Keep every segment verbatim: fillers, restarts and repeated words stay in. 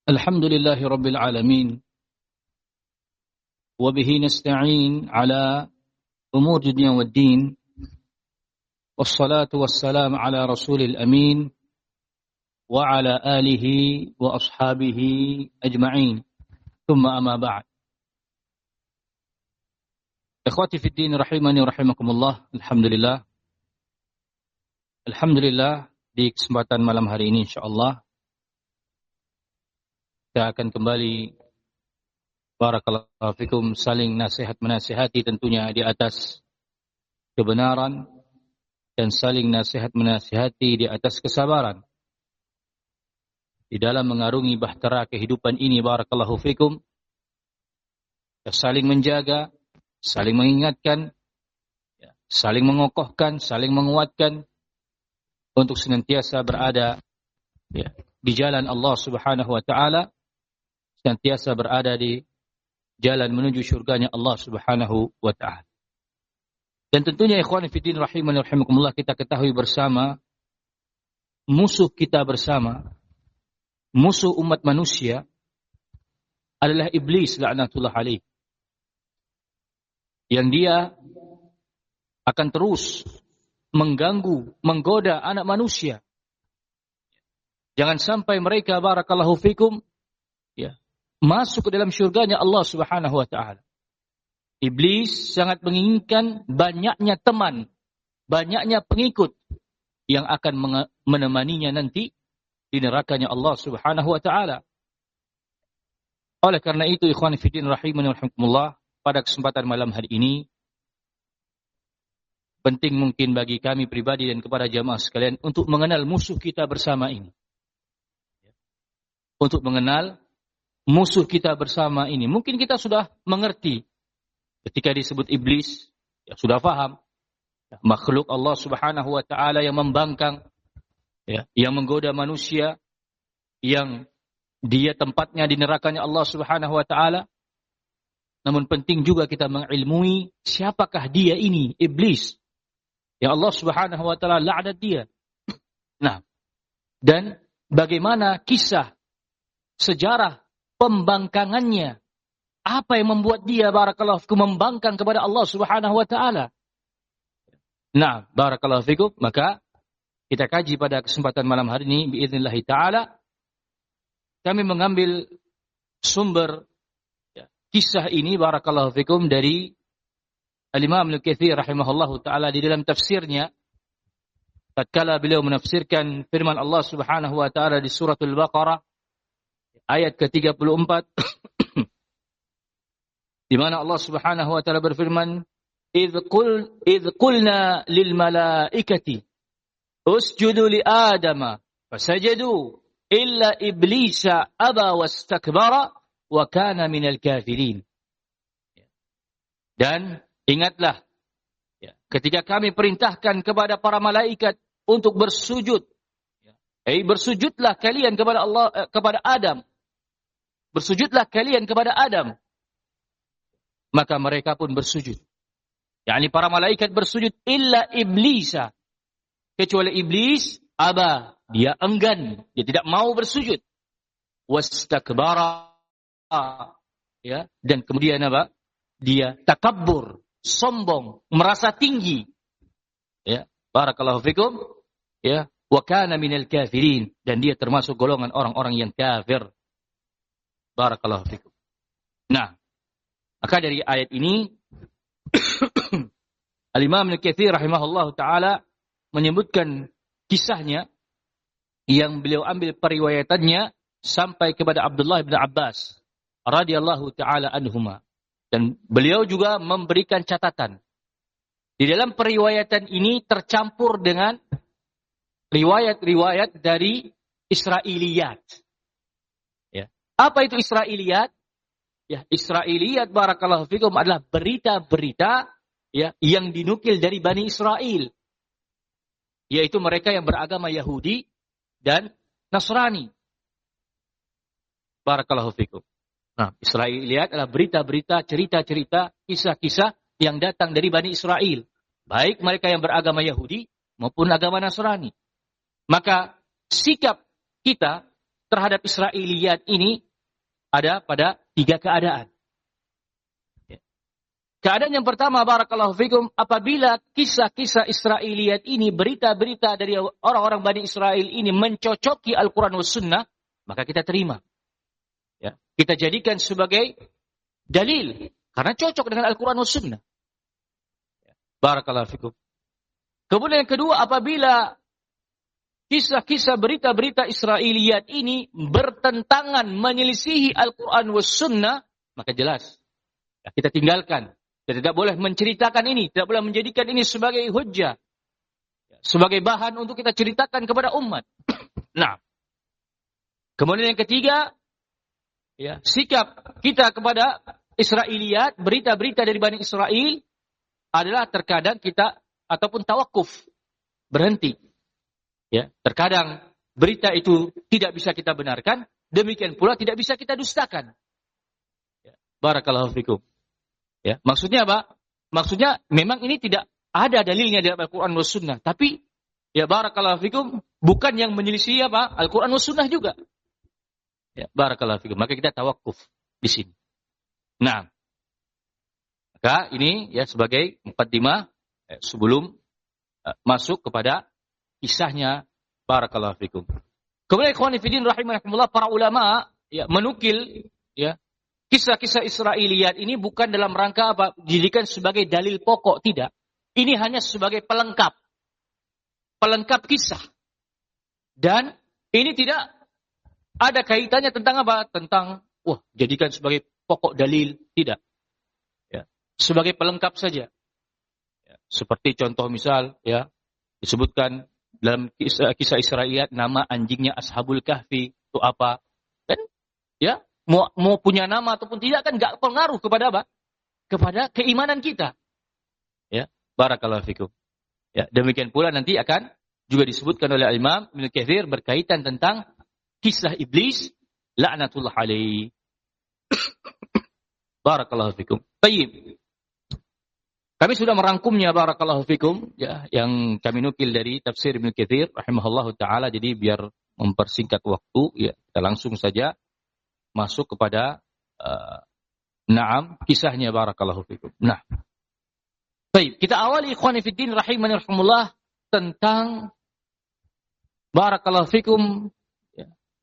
Alhamdulillahi Rabbil Alamin. Wabihi nasta'in ala umur dunia wa din. Wassalatu wassalam ala rasulil amin. Wa ala alihi wa ashabihi ajma'in. Thumma amma ba'd. Ikhwati fi din rahimani rahimakumullah. Alhamdulillah. Alhamdulillah di kesempatan malam hari ini insyaallah kita akan kembali barakallahu fikum saling nasihat menasihati tentunya di atas kebenaran dan saling nasihat menasihati di atas kesabaran di dalam mengarungi bahtera kehidupan ini barakallahu fikum. Kita saling menjaga, saling mengingatkan, saling mengokohkan, saling menguatkan untuk senantiasa berada ya, di jalan Allah Subhanahu wa taala, senantiasa berada di jalan menuju syurganya Allah Subhanahu wa taala. Dan tentunya ikhwan fillah rahimani rahimakumullah, kita ketahui bersama musuh kita bersama, musuh umat manusia adalah iblis laknatullah alaih. Yang dia akan terus mengganggu, menggoda anak manusia. Jangan sampai mereka barakallahu fikum ya, masuk ke dalam syurganya Allah Subhanahu wa taala. Iblis sangat menginginkan banyaknya teman, banyaknya pengikut yang akan menemaninya nanti di nerakanya Allah Subhanahu wa taala. Oleh karena itu ikhwan fillah rahimani rahimakumullah, pada kesempatan malam hari ini penting mungkin bagi kami pribadi dan kepada jamaah sekalian untuk mengenal musuh kita bersama ini. Untuk mengenal musuh kita bersama ini. Mungkin kita sudah mengerti ketika disebut iblis, ya sudah paham. Ya, makhluk Allah Subhanahu wa taala yang membangkang, ya, yang menggoda manusia, yang dia tempatnya di nerakanya Allah Subhanahu wa taala. Namun penting juga kita mengilmui siapakah dia ini, iblis, yang Allah Subhanahu wa taala laknat dia. Nah, dan bagaimana kisah sejarah pembangkangannya, apa yang membuat dia barakallahu fikum membangkang kepada Allah Subhanahu wa taala. Nah, barakallahu fikum, maka kita kaji pada kesempatan malam hari ini biiznillah taala. Kami mengambil sumber ya, kisah ini barakallahu fikum dari Al-Imam Ibnu Katsir rahimahullahu taala di dalam tafsirnya tatkala beliau menafsirkan firman Allah Subhanahu wa taala di suratul Baqarah ayat ke tiga puluh empat di mana Allah Subhanahu wa taala berfirman, "Idz qul idz qulna lil malaikati usjudu li Adama fasajadu illa iblisa aba wastakbara wa kana minal kafirin." Dan ingatlah ya, ketika kami perintahkan kepada para malaikat untuk bersujud, ya, eh bersujudlah kalian kepada Allah eh, kepada Adam. Bersujudlah kalian kepada Adam. Maka mereka pun bersujud. yakni para malaikat bersujud illa iblisa. Kecuali iblis, aba, dia enggan, dia tidak mau bersujud. Wastakbara, ya, dan kemudian apa? Dia takabbur, sombong, merasa tinggi. Ya, barakallahu fikum, ya, wa kana minal kafirin, dan dia termasuk golongan orang-orang yang kafir. Barakallahu fikum. Nah, maka dari ayat ini Al-Imam Ibnu Katsir rahimahullahu taala menyebutkan kisahnya yang beliau ambil periwayatannya sampai kepada Abdullah bin Abbas radhiyallahu taala anhuma, dan beliau juga memberikan catatan. Di dalam periwayatan ini tercampur dengan riwayat-riwayat dari Israiliyat. Ya. Apa itu Israiliyat? Ya, Israiliyat barakallahu fikum adalah berita-berita ya yang dinukil dari Bani Israel, yaitu mereka yang beragama Yahudi dan Nasrani. Barakallahu fikum. Nah, Israiliyat adalah berita-berita, cerita-cerita, kisah-kisah yang datang dari Bani Israel, baik mereka yang beragama Yahudi maupun agama Nasrani. Maka sikap kita terhadap Israiliyat ini ada pada tiga keadaan. Keadaan yang pertama, barakallahu fikum, apabila kisah-kisah Israiliyat ini, berita-berita dari orang-orang Bani Israel ini mencocoki Al-Quran was Sunnah, maka kita terima. Ya, kita jadikan sebagai dalil, karena cocok dengan Al-Quran was Sunnah. Barakallahu fikum. Kemudian yang kedua, apabila kisah-kisah berita-berita Israiliyat ini bertentangan, menyelisihi Al-Quran was Sunnah, maka jelas ya, kita tinggalkan. Kita tidak boleh menceritakan ini, tidak boleh menjadikan ini sebagai hujjah, sebagai bahan untuk kita ceritakan kepada umat. Nah, kemudian yang ketiga, ya, sikap kita kepada Israiliyat, berita-berita dari Bani Israel adalah terkadang kita ataupun tawakuf, berhenti. Ya, terkadang berita itu tidak bisa kita benarkan, demikian pula tidak bisa kita dustakan. Ya, barakallahu fikum. Ya, maksudnya apa? Maksudnya memang ini tidak ada dalilnya dalam Al-Quran was Sunnah, tapi ya barakallahu fikum, bukan yang menyelisih apa? Al-Quran was Sunnah juga. Ya, barakallahu fikum. Maka kita tawakuf di sini. Nah, maka ini ya sebagai muqaddimah eh, sebelum eh, masuk kepada kisahnya, barakallahu fikum. Kemudian ikhwani fillah rahimakumullah, para ulama ya menukil ya kisah-kisah Israiliyat ini bukan dalam rangka apa? Dijadikan sebagai dalil pokok, tidak. Ini hanya sebagai pelengkap. Pelengkap kisah. Dan ini tidak ada kaitannya tentang apa? Tentang, wah, jadikan sebagai pokok dalil, tidak. Ya, sebagai pelengkap saja. Ya, seperti contoh misal, ya, disebutkan dalam kisah, kisah Israiliyat nama anjingnya Ashabul Kahfi itu apa? Dan ya, Mau, mau punya nama ataupun tidak kan gak pengaruh kepada apa? Kepada keimanan kita. Ya, barakallahu fikum. Ya, demikian pula nanti akan juga disebutkan oleh Imam Ibnu Katsir berkaitan tentang kisah iblis laknatullah alaihi. Barakallahu fikum. Baik. Kami sudah merangkumnya, barakallahu fikum, ya, yang kami nukil dari tafsir Ibnu Katsir rahimahullahu taala, jadi biar mempersingkat waktu, ya, kita langsung saja masuk kepada uh, na'am kisahnya, barakallahu fikum. Nah, baik, kita awali ikhwani fiddin rahimani rahimullah tentang barakallahu fikum ya,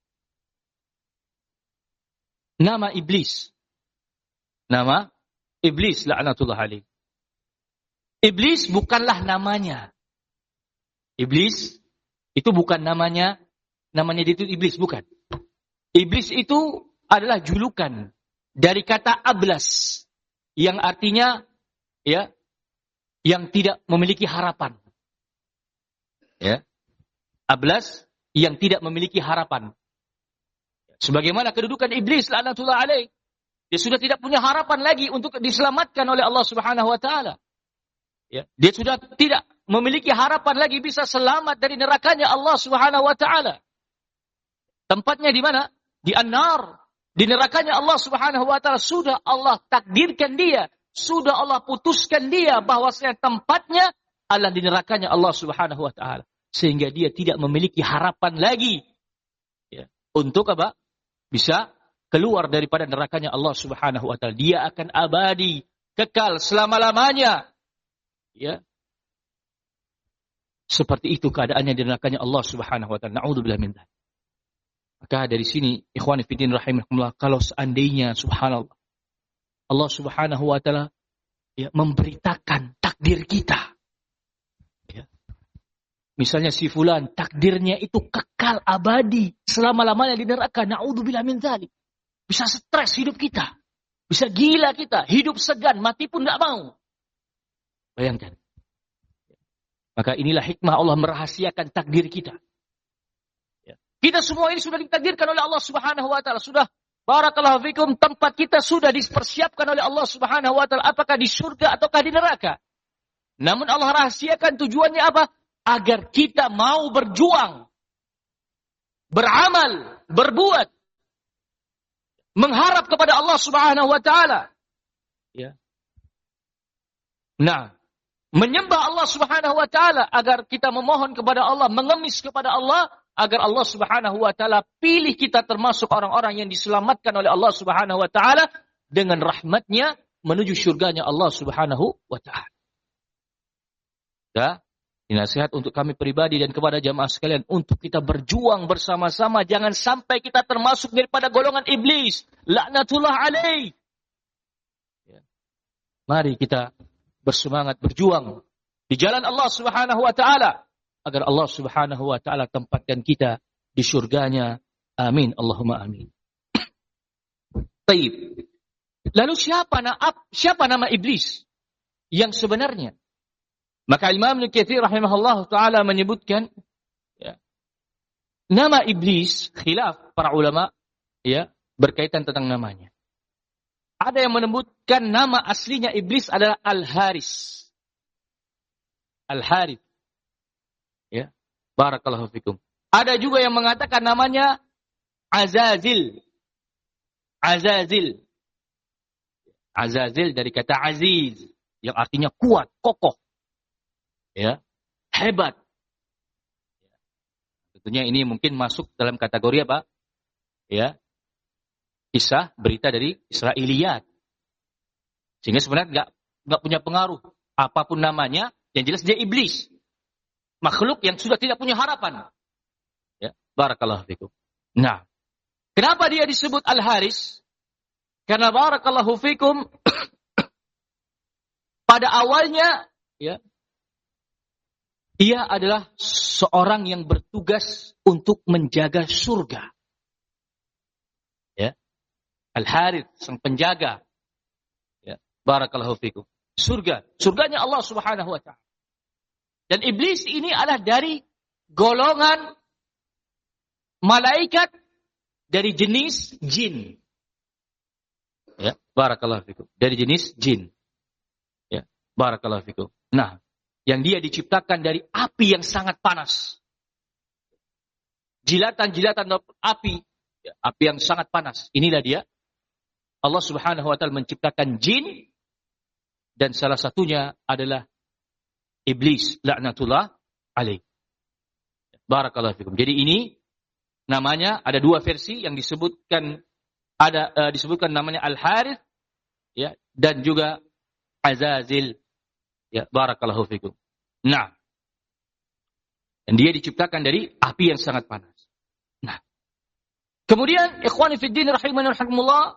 nama iblis. Nama iblis laknatullah alaih. Iblis bukanlah namanya. Iblis itu bukan namanya, namanya itu iblis, bukan. Iblis itu adalah julukan dari kata ablas yang artinya ya yang tidak memiliki harapan. Ya. Ablas yang tidak memiliki harapan. Sebagaimana kedudukan iblis laknatullah alaih, dia sudah tidak punya harapan lagi untuk diselamatkan oleh Allah Subhanahu wa taala. Ya, dia sudah tidak memiliki harapan lagi bisa selamat dari nerakanya Allah Subhanahu wa taala. Tempatnya di mana? Di an-nar. Di nerakanya Allah Subhanahu wa taala sudah Allah takdirkan dia, sudah Allah putuskan dia bahwasanya tempatnya adalah di nerakanya Allah Subhanahu wa taala, sehingga dia tidak memiliki harapan lagi ya, untuk apa? Bisa keluar daripada nerakanya Allah Subhanahu wa taala. Dia akan abadi, kekal selama-lamanya. Ya. Seperti itu keadaannya di nerakanya Allah Subhanahu wa taala. Na'udzubillah min dzalik. Maka dari sini, ikhwani fillah rahimakumullah, kalau seandainya subhanallah Allah Subhanahu wa taala ya, memberitakan takdir kita. Ya. Misalnya si fulan takdirnya itu kekal abadi selama-lamanya di neraka, na'udzubillah min dzalik. Bisa stres hidup kita. Bisa gila kita, hidup segan, mati pun enggak mau. Bayangkan. Maka inilah hikmah Allah merahasiakan takdir kita. Kita semua ini sudah ditakdirkan oleh Allah Subhanahu wa taala. Sudah, barakallahu fikum, tempat kita sudah dipersiapkan oleh Allah Subhanahu wa taala, apakah di surga ataukah di neraka. Namun Allah rahasiakan tujuannya apa? Agar kita mau berjuang, beramal, berbuat, mengharap kepada Allah Subhanahu wa taala. Ya. Nah, menyembah Allah Subhanahu wa taala, agar kita memohon kepada Allah, mengemis kepada Allah, agar Allah Subhanahu wa taala pilih kita termasuk orang-orang yang diselamatkan oleh Allah Subhanahu wa taala dengan rahmatnya menuju syurganya Allah Subhanahu wa taala. Ya, ini nasihat untuk kami pribadi dan kepada jamaah sekalian untuk kita berjuang bersama-sama, jangan sampai kita termasuk daripada golongan iblis. Laknatullah alaih. Ya. Mari kita bersemangat berjuang di jalan Allah Subhanahu wa taala agar Allah Subhanahu wa taala tempatkan kita di syurganya. Amin. Allahumma amin. Baik. Lalu siapa nama siapa nama iblis yang sebenarnya? Maka Imam Ibnu Katsir rahimahullah taala menyebutkan ya, nama iblis, khilaf para ulama ya berkaitan tentang namanya. Ada yang menyebutkan nama aslinya iblis adalah Al-Haris. Al-Harith. Ya. Barakallahu fikum. Ada juga yang mengatakan namanya Azazil. Azazil. Azazil dari kata aziz yang artinya kuat, kokoh. Ya, hebat. Tentunya ini mungkin masuk dalam kategori apa? Ya, kisah berita dari Israiliyat. Sehingga sebenarnya nggak nggak punya pengaruh apapun namanya, yang jelas dia iblis, makhluk yang sudah tidak punya harapan. Ya, barakallahu fikum. Nah, kenapa dia disebut Al-Haris? Karena barakallahu fikum pada awalnya, ya. Dia adalah seorang yang bertugas untuk menjaga surga. Ya. Al-Harith, sang penjaga. Ya. Barakallahu fikum. Surga. Surganya Allah Subhanahu wa taala. Dan iblis ini adalah dari golongan malaikat dari jenis jin. Ya. Barakallahu fikum. Dari jenis jin. Ya. Barakallahu fikum. Nah, yang dia diciptakan dari api yang sangat panas. Jilatan-jilatan api, ya, api yang sangat panas. Inilah dia. Allah Subhanahu wa taala menciptakan jin dan salah satunya adalah iblis, laknatullah alaih. Barakallahu fikum. Jadi ini namanya ada dua versi yang disebutkan ada uh, disebutkan namanya Al-Harith ya dan juga Azazil. Ya, barakallahu fikum. Nah, dan dia diciptakan dari api yang sangat panas. Nah, kemudian ikhwani fid din rahimani rahimakumullah,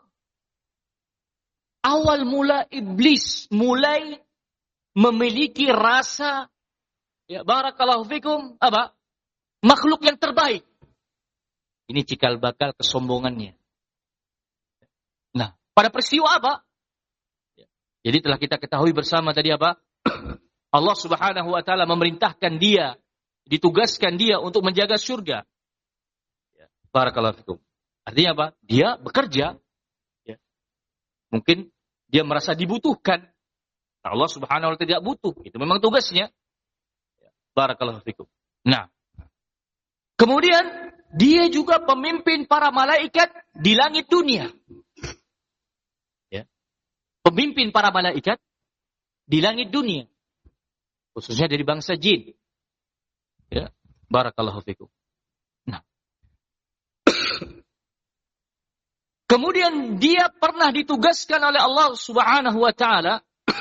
awal mula iblis mulai memiliki rasa ya barakallahu fikum apa? Makhluk yang terbaik. Ini cikal bakal kesombongannya. Nah, pada peristiwa apa? Jadi telah kita ketahui bersama tadi apa? Allah Subhanahu wa taala memerintahkan dia, ditugaskan dia untuk menjaga surga. Ya, barakallahu fikum. Artinya apa? Dia bekerja. Ya. Mungkin dia merasa dibutuhkan. Nah, Allah Subhanahu wa taala tidak butuh. Itu memang tugasnya. Ya, barakallahu fikum. Nah, kemudian dia juga pemimpin para malaikat di langit dunia. Ya. Pemimpin para malaikat di langit dunia, khususnya dari bangsa jin. Ya, barakallahu fikum. Nah, kemudian dia pernah ditugaskan oleh Allah Subhanahu wa taala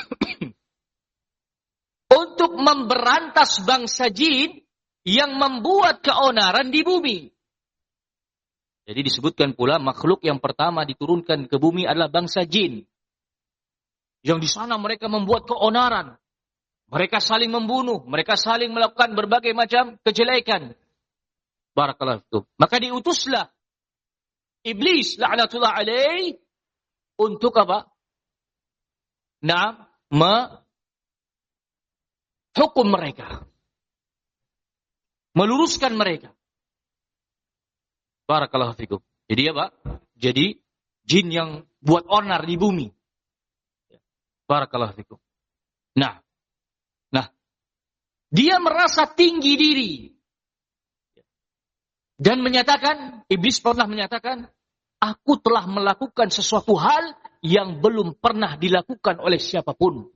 untuk memberantas bangsa jin yang membuat keonaran di bumi. Jadi disebutkan pula makhluk yang pertama diturunkan ke bumi adalah bangsa jin. Yang di sana mereka membuat keonaran. Mereka saling membunuh. Mereka saling melakukan berbagai macam kejelekan. Barakallahu fikum. Maka diutuslah iblis la'natullah alaih untuk apa? Nah, menghukum mereka. Meluruskan mereka. Barakallahu fikum. Jadi apa? Jadi jin yang buat onar di bumi. Barakallahu fikum. Nah, nah, dia merasa tinggi diri dan menyatakan, iblis pernah menyatakan, aku telah melakukan sesuatu hal yang belum pernah dilakukan oleh siapapun.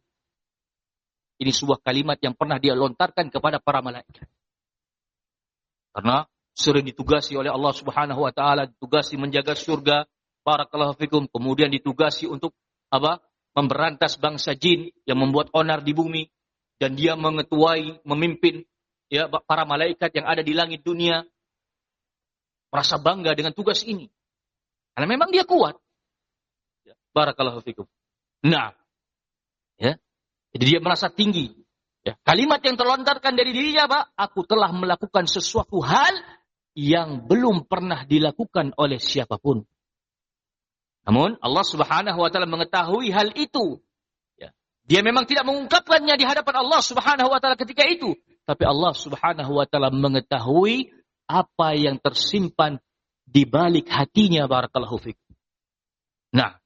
Ini sebuah kalimat yang pernah dia lontarkan kepada para malaikat. Karena sering ditugasi oleh Allah Subhanahu wa taala, ditugasi menjaga surga, barakallahu fikum, kemudian ditugasi untuk apa? Memberantas bangsa jin yang membuat onar di bumi, dan dia mengetuai, memimpin ya para malaikat yang ada di langit dunia. Merasa bangga dengan tugas ini. Karena memang dia kuat. Ya, barakallahu fikum. Nah, ya. Jadi dia merasa tinggi. Ya, kalimat yang terlontarkan dari dirinya apa? Aku telah melakukan sesuatu hal yang belum pernah dilakukan oleh siapapun. Namun Allah Subhanahu wa taala mengetahui hal itu. Ya. Dia memang tidak mengungkapkannya di hadapan Allah Subhanahu wa taala ketika itu, tapi Allah Subhanahu wa taala mengetahui apa yang tersimpan di balik hatinya, barakallahu fikum. Nah,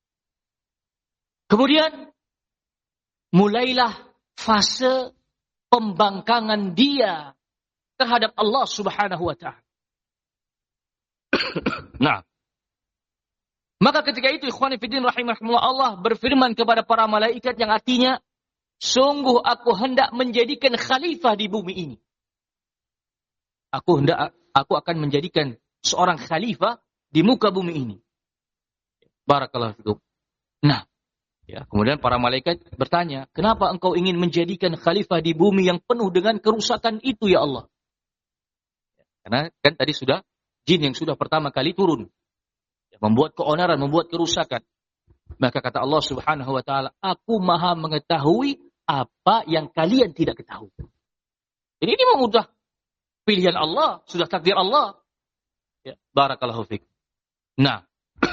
kemudian mulailah fase pembangkangan dia terhadap Allah Subhanahu wa taala. Nah, maka ketika itu ikhwani fiddin rahimakumullah, Allah berfirman kepada para malaikat yang artinya, sungguh aku hendak menjadikan khalifah di bumi ini. Aku hendak aku akan menjadikan seorang khalifah di muka bumi ini. Barakallahu fikum. Nah, ya, kemudian para malaikat bertanya, kenapa engkau ingin menjadikan khalifah di bumi yang penuh dengan kerusakan itu ya Allah? Karena kan tadi sudah jin yang sudah pertama kali turun, membuat keonaran, membuat kerusakan. Maka kata Allah Subhanahu wa taala, aku maha mengetahui apa yang kalian tidak ketahui. Jadi ini memang sudah pilihan Allah, sudah takdir Allah. Ya, barakallahu fiik. Nah,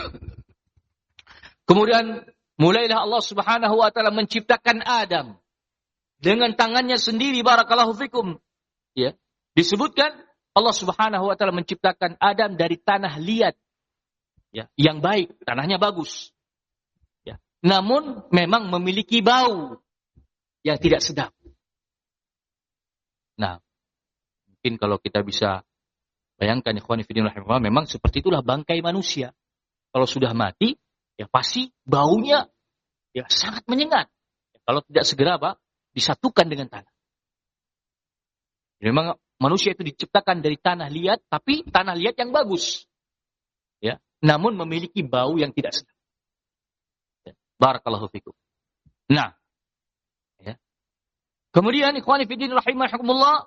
kemudian mulailah Allah Subhanahu wa taala menciptakan Adam dengan tangannya sendiri, barakallahu fikum. Ya, disebutkan Allah Subhanahu wa taala menciptakan Adam dari tanah liat. Ya, yang baik, tanahnya bagus. Ya, namun memang memiliki bau yang tidak sedap. Nah, mungkin kalau kita bisa bayangkan ikhwani fillah rahimahullah, memang seperti itulah bangkai manusia. Kalau sudah mati, ya pasti baunya ya sangat menyengat. Ya, kalau tidak segera apa, disatukan dengan tanah. Jadi memang manusia itu diciptakan dari tanah liat, tapi tanah liat yang bagus. Ya, namun memiliki bau yang tidak sedap. Ya, barakallahu fikum. Nah, ya. Kemudian ikhwani fillah rahimakumullah,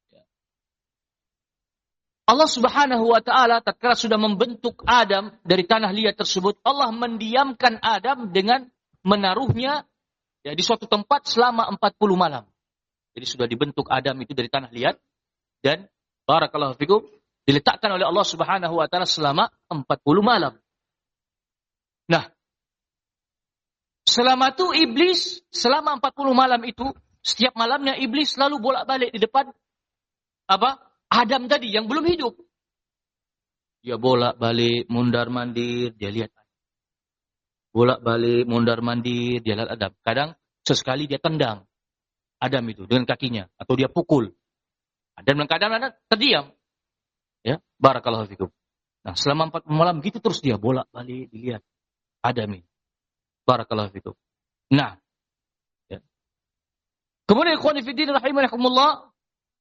Allah Subhanahu wa taala tatkala sudah membentuk Adam dari tanah liat tersebut, Allah mendiamkan Adam dengan menaruhnya ya di suatu tempat selama empat puluh malam. Jadi sudah dibentuk Adam itu dari tanah liat dan barakallahu fikum diletakkan oleh Allah Subhanahu wa taala selama empat puluh malam. Nah, selama itu iblis selama empat puluh malam itu, setiap malamnya iblis selalu bolak-balik di depan apa? Adam tadi yang belum hidup. Dia bolak-balik, mundar-mandir, dia lihat. Bolak-balik, mundar-mandir, dia lihat Adam. Kadang sesekali dia tendang Adam itu dengan kakinya atau dia pukul. Adam dan kadang Adam terdiam. Ya, barakallahu fikum. Nah, selama empat malam gitu terus dia bolak-balik dilihat Adam ini. Barakallahu fikum. Nah, ya. Kemudian ikhwani fiddin rahimakumullah,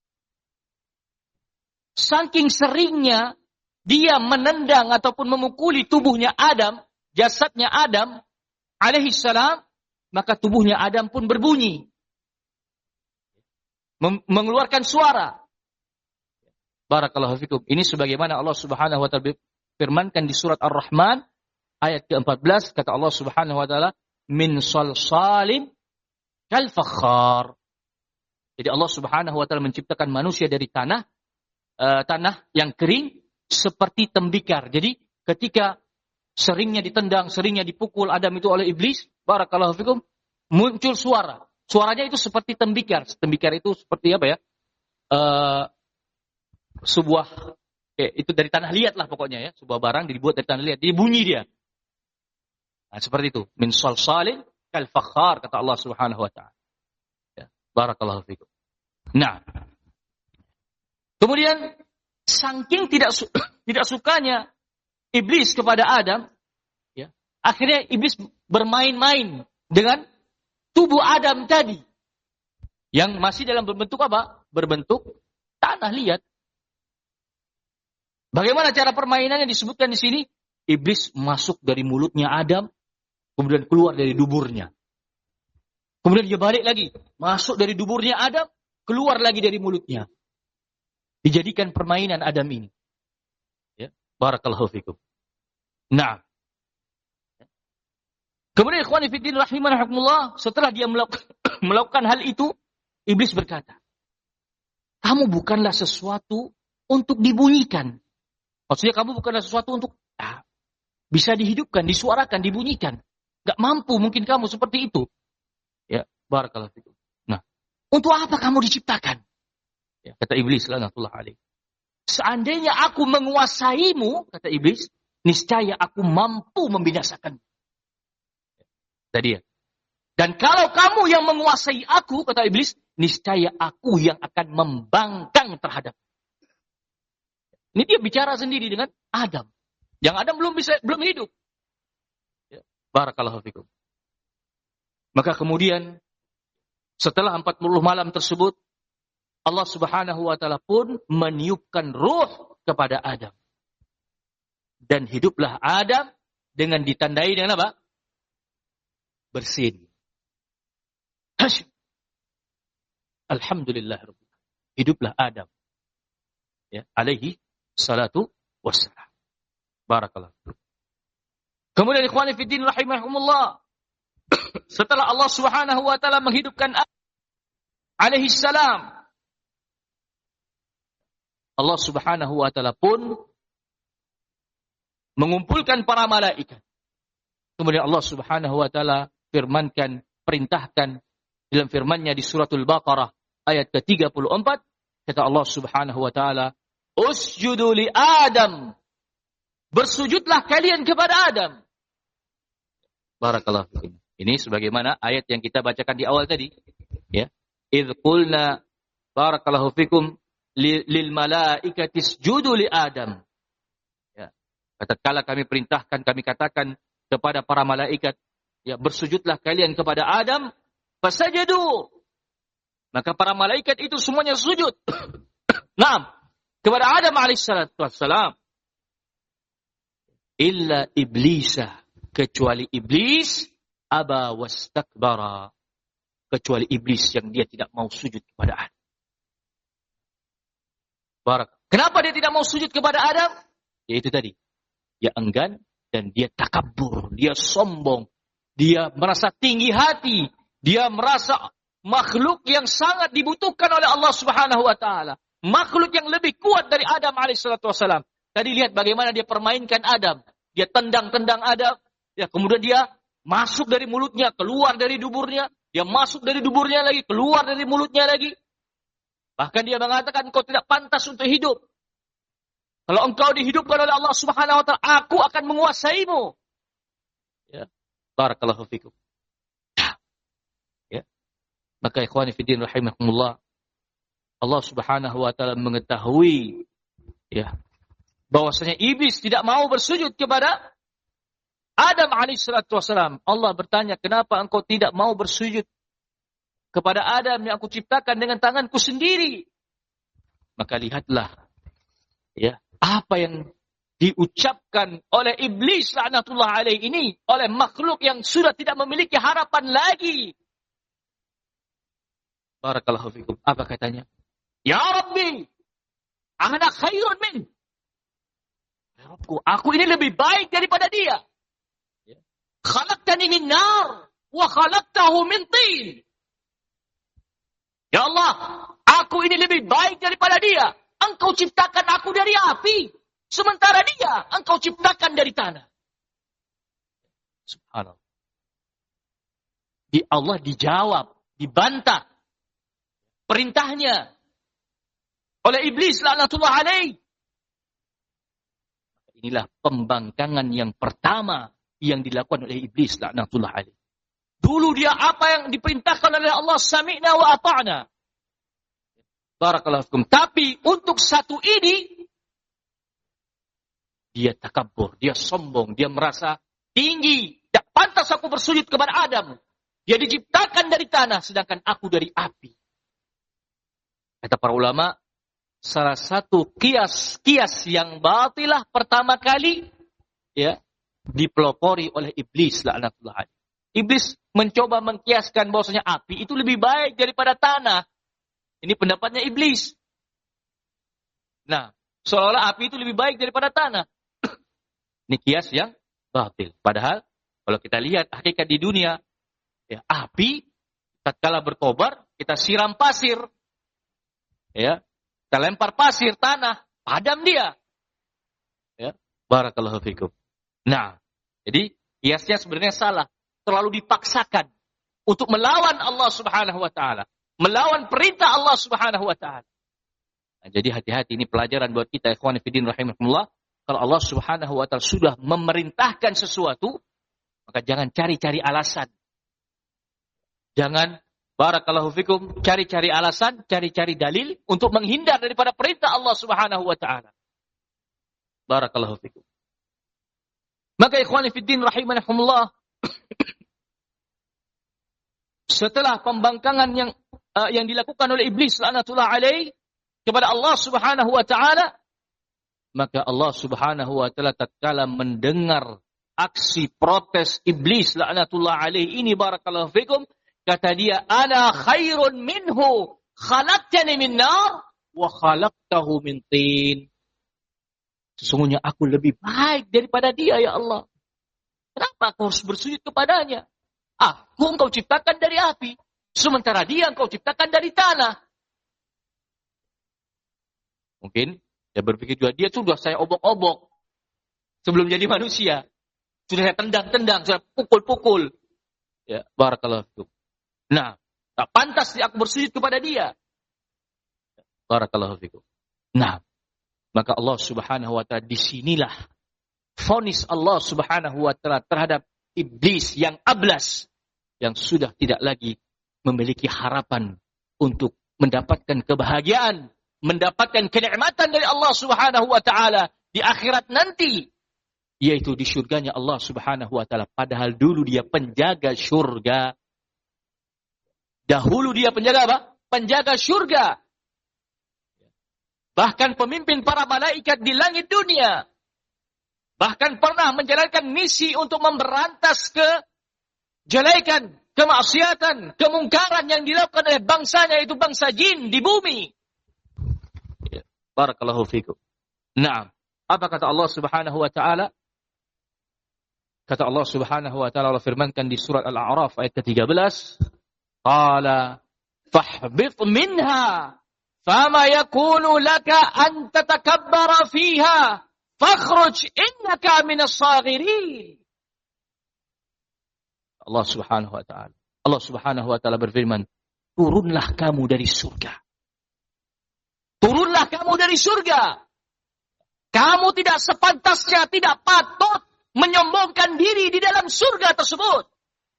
saking seringnya dia menendang ataupun memukuli tubuhnya Adam, jasadnya Adam alaihi salam, maka tubuhnya Adam pun berbunyi, mengeluarkan suara. Barakallahu fikum. Ini sebagaimana Allah Subhanahu wa taala firmankan di surat Ar-Rahman ayat ke empat belas, kata Allah Subhanahu wa taala, min salsalin kal fakhar. Jadi Allah Subhanahu wa taala menciptakan manusia dari tanah Uh, tanah yang kering seperti tembikar. Jadi ketika seringnya ditendang, seringnya dipukul Adam itu oleh iblis, barakallahu fikum, muncul suara. Suaranya itu seperti tembikar. Tembikar itu seperti apa ya? Uh, sebuah eh, itu dari tanah liat lah pokoknya ya. Sebuah barang dibuat dari tanah liat. Jadi bunyi dia. Nah, seperti itu. Min salsalin kal fakhar, kata Allah Subhanahu wa taala. Ya, barakallahu fikum. Nah, kemudian saking tidak su- tidak sukanya iblis kepada Adam, ya, akhirnya iblis bermain-main dengan tubuh Adam tadi yang masih dalam berbentuk apa? Berbentuk tanah liat. Bagaimana cara permainannya disebutkan di sini? Iblis masuk dari mulutnya Adam, kemudian keluar dari duburnya. Kemudian dia balik lagi, masuk dari duburnya Adam, keluar lagi dari mulutnya. Dijadikan permainan Adam ini. Ya, barakallahu fikum. Nah, kemudian ikhwani fiddin rahimakumullah, setelah dia melakukan, melakukan hal itu, iblis berkata, kamu bukanlah sesuatu untuk dibunyikan. Maksudnya kamu bukanlah sesuatu untuk ah, bisa dihidupkan, disuarakan, dibunyikan. Gak mampu mungkin kamu seperti itu. Ya, barakallahu fikum. Nah, untuk apa kamu diciptakan? Ya, kata iblis laknatullah alaih. Seandainya aku menguasaimu, kata iblis, niscaya aku mampu membinasakan. Tadi ya. Dan kalau kamu yang menguasai aku, kata iblis, niscaya aku yang akan membangkang terhadap. Ini dia bicara sendiri dengan Adam. Yang Adam belum bisa belum hidup. Ya, barakallahu fikum. Maka kemudian setelah empat puluh malam tersebut, Allah Subhanahu wa taala pun meniupkan ruh kepada Adam. Dan hiduplah Adam dengan ditandai dengan apa? Bersin. Alhamdulillah. Hiduplah Adam. Ya, alaihi salatu wassalam. Barakallah. Kemudian ikhwani fiddin rahimahumullah. Setelah Allah Subhanahu wa taala menghidupkan Adam alaihi salam, Allah Subhanahu wa taala pun mengumpulkan para malaikat. Kemudian Allah Subhanahu wa taala firmankan, perintahkan dalam firman-Nya di suratul Baqarah ayat ke tiga puluh empat, kata Allah Subhanahu wa taala, "Usjudu li Adam." Bersujudlah kalian kepada Adam. Barakallahu fikum. Ini sebagaimana ayat yang kita bacakan di awal tadi, ya. Idz qulna barakallahu fikum lil malaikati isjudu li Adam. Ya. Tatkala kami perintahkan, kami katakan kepada para malaikat, ya, bersujudlah kalian kepada Adam, fasajadu. Maka para malaikat itu semuanya sujud. Naam, kepada Adam alaihissalatu wassalam. Illa iblisa, kecuali iblis, aba wastakbara, kecuali iblis yang dia tidak mau sujud kepada Adam. Barak. Kenapa dia tidak mau sujud kepada Adam? Yaitu tadi, dia enggan dan dia takabur, dia sombong, dia merasa tinggi hati, dia merasa makhluk yang sangat dibutuhkan oleh Allah Subhanahu wa taala, makhluk yang lebih kuat dari Adam alaihissalatu wassalam. Tadi lihat bagaimana dia permainkan Adam. Dia tendang-tendang Adam. Ya, kemudian dia masuk dari mulutnya, keluar dari duburnya. Dia masuk dari duburnya lagi, keluar dari mulutnya lagi. Bahkan dia mengatakan, engkau tidak pantas untuk hidup. Kalau engkau dihidupkan oleh Allah Subhanahu wa taala, aku akan menguasaimu. Ya. Barakallahu fikum. Ya. Maka ikhwani fiddin rahimakumullah, Allah Subhanahu wa taala mengetahui, ya, bahwasanya iblis tidak mau bersujud kepada Adam alaihissalatu wassalam. Allah bertanya, kenapa engkau tidak mau bersujud kepada Adam yang aku ciptakan dengan tanganku sendiri? Maka lihatlah, ya, apa yang diucapkan oleh iblis laknatullah alaih ini, oleh makhluk yang sudah tidak memiliki harapan lagi. Barakallahu fikum. Apa katanya? Ya Rabbi, ana khairun min. Aku ini lebih baik daripada dia. Khalaqtani min nar wa khalaqtahu min tin. Ya Allah, aku ini lebih baik daripada dia. Engkau ciptakan aku dari api, sementara dia engkau ciptakan dari tanah. Subhanallah. Di Allah dijawab, dibantah perintahnya oleh iblis laknatullah alaih. Inilah pembangkangan yang pertama yang dilakukan oleh iblis laknatullah alaih. Dulu dia apa yang diperintahkan oleh Allah, sami'na wa ata'na. Barakallahu fikum. Tapi untuk satu ini dia takabur, dia sombong, dia merasa tinggi. Tak pantas aku bersujud kepada Adam. Dia diciptakan dari tanah sedangkan aku dari api. Kata para ulama, salah satu kias-kias yang batilah pertama kali ya dipelopori oleh iblis laknatullah alaih. Iblis mencoba mengkiaskan bahwasanya api itu lebih baik daripada tanah. Ini pendapatnya iblis. Nah, seolah-olah api itu lebih baik daripada tanah. Ini kias yang batil. Padahal kalau kita lihat hakikat di dunia, ya, api tatkala berkobar kita siram pasir, ya, kita lempar pasir tanah, padam dia. Ya, barakallahu fikum. Nah, jadi kiasnya sebenarnya salah, terlalu dipaksakan untuk melawan Allah Subhanahu wa taala, melawan perintah Allah Subhanahu wa taala. Nah, jadi hati-hati, ini pelajaran buat kita ikhwan fillah rahimakumullah. Kalau Allah Subhanahu wa taala sudah memerintahkan sesuatu, maka jangan cari-cari alasan. Jangan barakallahu fikum cari-cari alasan, cari-cari dalil untuk menghindar daripada perintah Allah Subhanahu wa taala. Barakallahu fikum. Maka ikhwani fiddin rahimakumullah, setelah pembangkangan yang uh, yang dilakukan oleh iblis laknatullah alaih kepada Allah Subhanahu wa taala, maka Allah Subhanahu wa taala tatkala mendengar aksi protes iblis laknatullah alaih ini, barakallahu fikum, kata dia, ana khairun minhu, khalaqtani min nar wa khalaqtahu min tin. Sesungguhnya aku lebih baik daripada dia, ya Allah. Kenapa kau harus bersujud kepadanya? Aku engkau ciptakan dari api, sementara dia engkau ciptakan dari tanah. Mungkin dia berpikir juga, dia sudah saya obok-obok sebelum jadi manusia. Sudah saya tendang-tendang, sudah pukul-pukul. Ya, barakallahu fikum. Nah, tak pantas aku bersujud kepada dia. Barakallahu fikum. Nah, maka Allah Subhanahu wa taala, disinilah vonis Allah Subhanahu wa taala terhadap iblis yang ablas, yang sudah tidak lagi memiliki harapan untuk mendapatkan kebahagiaan, mendapatkan kenikmatan dari Allah Subhanahu wa taala di akhirat nanti, yaitu di surganya Allah Subhanahu wa taala. Padahal dulu dia penjaga surga. Dahulu dia penjaga apa? Penjaga surga. Bahkan pemimpin para malaikat di langit dunia. Bahkan pernah menjalankan misi untuk memberantas kejelekan, kemaksiatan, kemungkaran yang dilakukan oleh bangsanya, yaitu bangsa jin di bumi. Ya, barakallahu fikum. Nah, apa kata Allah Subhanahu wa taala? Kata Allah Subhanahu wa taala, Allah firmankan di surat Al-A'raf ayat ke tiga belas, qala fahbit minha fama yakunu laka an tatakabbara fiha fakhruj innaka minas saghirin. Allah Subhanahu wa taala. Allah Subhanahu wa taala berfirman, turunlah kamu dari surga. Turunlah kamu dari surga. Kamu tidak sepantasnya, tidak patut menyombongkan diri di dalam surga tersebut.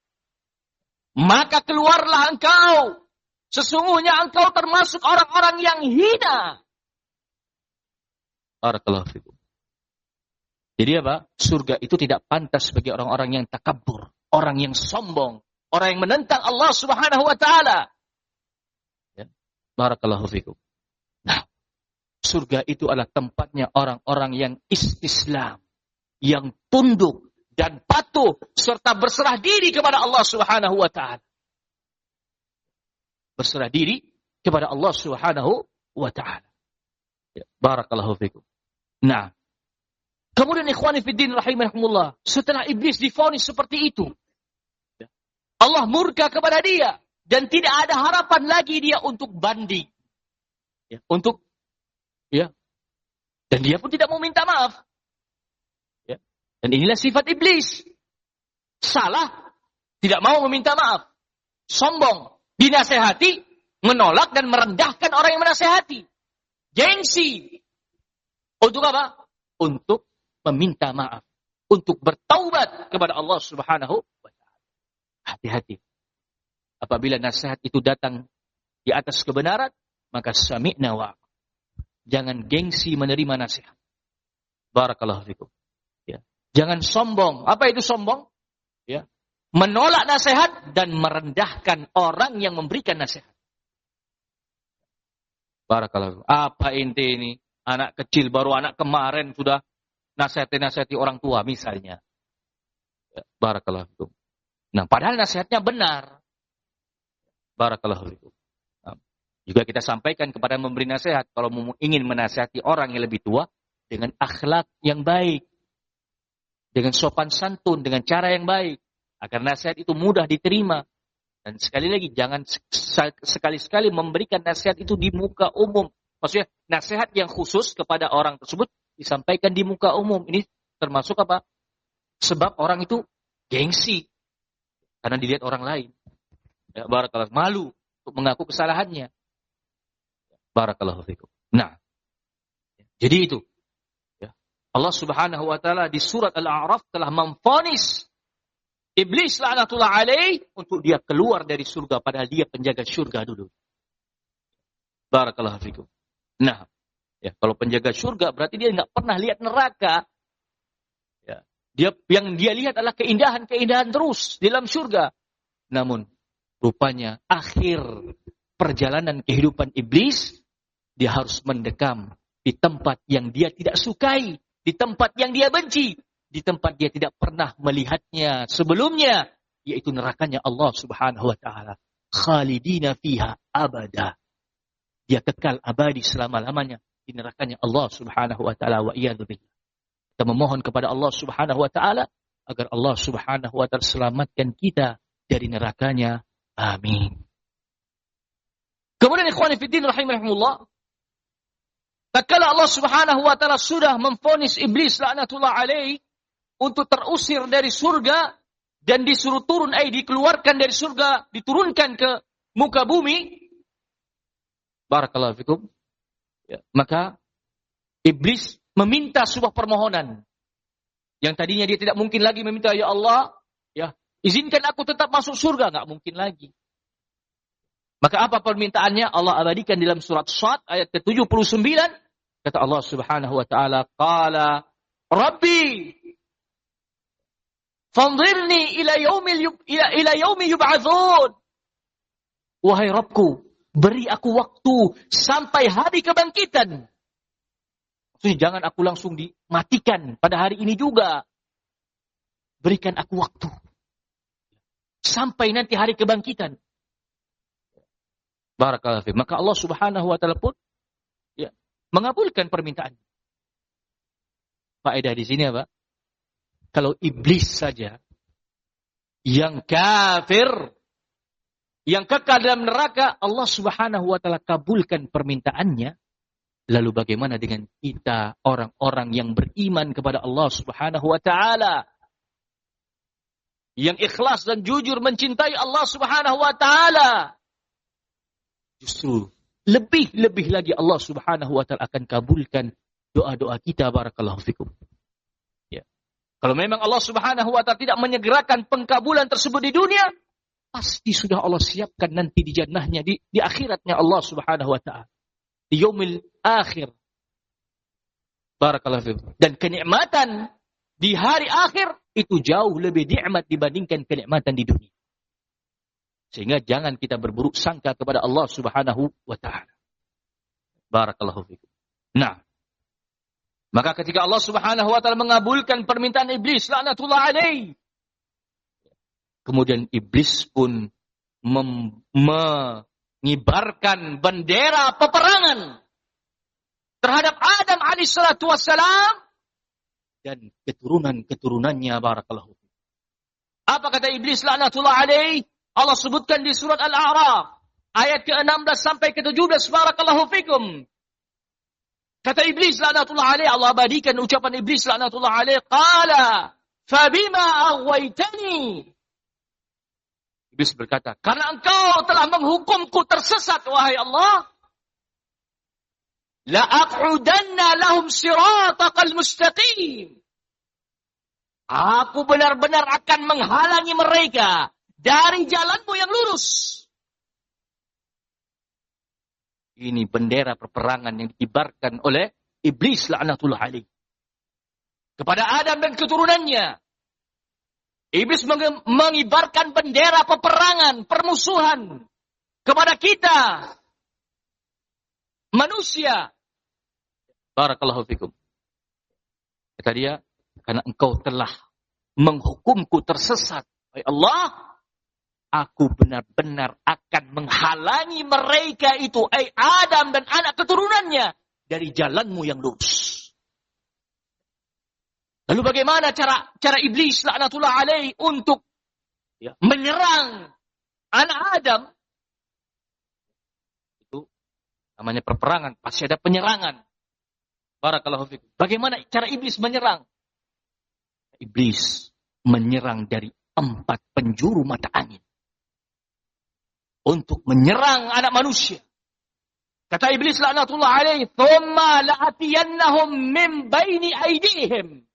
Maka keluarlah engkau. Sesungguhnya engkau termasuk orang-orang yang hina. Barakallahu fikum. Jadi apa? Surga itu tidak pantas bagi orang-orang yang takabur, orang yang sombong, orang yang menentang Allah Subhanahu wa taala. Ya. Barakallahu fikum. Nah, surga itu adalah tempatnya orang-orang yang istislam, yang tunduk dan patuh serta berserah diri kepada Allah Subhanahu wa taala. Berserah diri kepada Allah Subhanahu wa taala. Ya, barakallahu fikum. Nah, kemudian ikhwani fiddin rahimakumullah, setelah iblis divonis seperti itu, ya, Allah murka kepada dia dan tidak ada harapan lagi dia untuk banding. Ya, untuk ya. Dan dia pun tidak mau minta maaf. Ya. Dan inilah sifat iblis. Salah, tidak mau meminta maaf. Sombong, dinasehati, menolak dan merendahkan orang yang menasehati. Gengsi. Untuk apa? Untuk meminta maaf. Untuk bertaubat kepada Allah Subhanahu wa taala. Hati-hati. Apabila nasihat itu datang di atas kebenaran, maka sami'na wa jangan gengsi menerima nasihat. Barakallahu fikum. Ya. Jangan sombong. Apa itu sombong? Ya. Menolak nasihat dan merendahkan orang yang memberikan nasihat. Barakallahu. Apa ente ini? Anak kecil baru anak kemarin sudah nasihati-nasihati orang tua misalnya. Ya, barakallahu. Nah, padahal nasihatnya benar. Barakallahu. Nah, juga kita sampaikan kepada memberi nasihat kalau ingin menasihati orang yang lebih tua dengan akhlak yang baik, dengan sopan santun, dengan cara yang baik, agar nasihat itu mudah diterima. Dan sekali lagi, jangan sekali-sekali memberikan nasihat itu di muka umum. Maksudnya, nasihat yang khusus kepada orang tersebut disampaikan di muka umum. Ini termasuk apa? Sebab orang itu gengsi. Karena dilihat orang lain. Ya, barakallahu, malu untuk mengaku kesalahannya. Barakallahu fikum. Nah, jadi itu. Ya. Allah subhanahu wa ta'ala di surat Al-A'raf telah memvonis Iblis la'natullah alaih untuk dia keluar dari surga padahal dia penjaga surga dulu. Barakallahu fikum. Nah, ya, kalau penjaga surga berarti dia enggak pernah lihat neraka. Ya, dia yang dia lihat adalah keindahan-keindahan terus di dalam surga. Namun rupanya akhir perjalanan kehidupan iblis dia harus mendekam di tempat yang dia tidak sukai, di tempat yang dia benci. Di tempat dia tidak pernah melihatnya sebelumnya, yaitu nerakanya Allah subhanahu wa ta'ala. Khalidina fiha abada. Dia kekal abadi selama-lamanya di nerakanya Allah subhanahu wa ta'ala. Wa iyadu billah. Kita memohon kepada Allah subhanahu wa ta'ala agar Allah subhanahu wa ta'ala selamatkan kita dari nerakanya. Amin. Kemudian ikhwani fiddin rahimahumullah, tatkala Allah subhanahu wa ta'ala sudah memvonis iblis la'natullah alaih untuk terusir dari surga dan disuruh turun, eh dikeluarkan dari surga, diturunkan ke muka bumi. Barakallahu fikum. Ya, maka iblis meminta sebuah permohonan yang tadinya dia tidak mungkin lagi meminta, ya Allah, ya izinkan aku tetap masuk surga, enggak mungkin lagi. Maka apa permintaannya? Allah abadikan dalam surat Shad ayat ke tujuh puluh sembilan. Kata Allah subhanahu wa ta'ala, qala Rabbi fanzirni ila yaumil ila ila yaumi yub'atsun. Wahai Rabbku, beri aku waktu sampai hari kebangkitan. Maksudnya jangan aku langsung dimatikan pada hari ini juga. Berikan aku waktu sampai nanti hari kebangkitan. Barakallahu fiik. Maka Allah Subhanahu wa taala pun ya mengabulkan permintaan. Faedah di sini apa? Kalau iblis saja yang kafir, yang kekal dalam neraka, Allah subhanahu wa ta'ala kabulkan permintaannya. Lalu bagaimana dengan kita, orang-orang yang beriman kepada Allah subhanahu wa ta'ala, yang ikhlas dan jujur mencintai Allah subhanahu wa ta'ala? Justru lebih-lebih lagi Allah subhanahu wa ta'ala akan kabulkan doa-doa kita. Barakallahu fikum. Kalau memang Allah subhanahu wa ta'ala tidak menyegerakan pengkabulan tersebut di dunia, pasti sudah Allah siapkan nanti di jannahnya, di, di akhiratnya Allah subhanahu wa ta'ala. Di yaumil akhir. Barakallahu fiikum. Dan kenikmatan di hari akhir itu jauh lebih nikmat dibandingkan kenikmatan di dunia. Sehingga jangan kita berburuk sangka kepada Allah subhanahu wa ta'ala. Barakallahu fiikum. Nah, maka ketika Allah subhanahu wa ta'ala mengabulkan permintaan iblis, la'natullah alaih, kemudian iblis pun mem- mengibarkan bendera peperangan terhadap Adam alaihissalatu wassalam dan keturunan-keturunannya. Barakallahu. Apa kata iblis la'natullah alaih? Allah sebutkan di surat Al-A'raf ayat ke enam belas sampai ke tujuh belas. Barakallahu fikum. Kata iblis la'natullah alaih, Allah abadikan ucapan iblis la'natullah alaih, qala fabima aghwaytani. Iblis berkata, karena engkau telah menghukumku tersesat, wahai Allah, la aq'udanna lahum siratakal mustaqim. Aku benar-benar akan menghalangi mereka dari jalanmu yang lurus. Ini bendera perperangan yang dikibarkan oleh iblis la'natullah alaih kepada Adam dan keturunannya. Iblis mengibarkan bendera peperangan, permusuhan kepada kita. manusia. Barakallahu fikum. Kata dia, karena engkau telah menghukumku tersesat. Ya Allah, aku benar-benar akan menghalangi mereka itu, ay Adam dan anak keturunannya, dari jalanmu yang lurus. Lalu bagaimana cara cara iblis laknatullah alaih untuk ya, menyerang anak Adam? Itu namanya perperangan, pasti ada penyerangan. Barakallahu fikum. Bagaimana cara iblis menyerang? Iblis menyerang dari empat penjuru mata angin. Untuk menyerang anak manusia. Kata iblis laknatullah alaih, "Tsumma la'atiyannahum min baini aydihim."